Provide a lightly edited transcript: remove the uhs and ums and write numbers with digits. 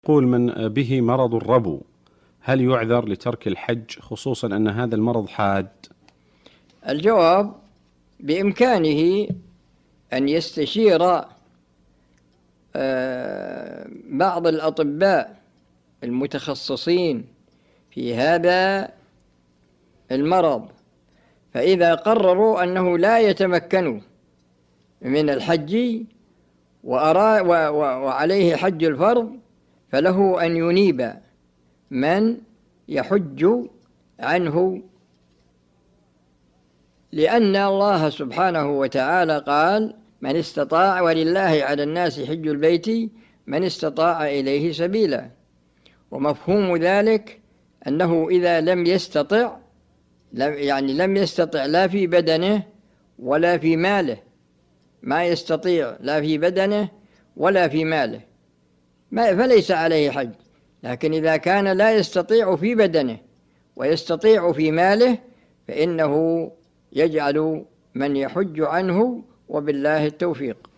يقول من به مرض الربو، هل يعذر لترك الحج خصوصا أن هذا المرض حاد؟ الجواب: بإمكانه أن يستشير بعض الأطباء المتخصصين في هذا المرض، فإذا قرروا أنه لا يتمكن من الحج وعليه حج الفرض، فله أن ينيب من يحج عنه، لأن الله سبحانه وتعالى قال: من استطاع، ولله على الناس حج البيت من استطاع إليه سبيلا. ومفهوم ذلك أنه إذا لم يستطع، لم يستطع لا في بدنه ولا في ماله، ما يستطيع لا في بدنه ولا في ماله، فليس عليه حج. لكن إذا كان لا يستطيع في بدنه ويستطيع في ماله، فإنه يجعل من يحج عنه، وبالله التوفيق.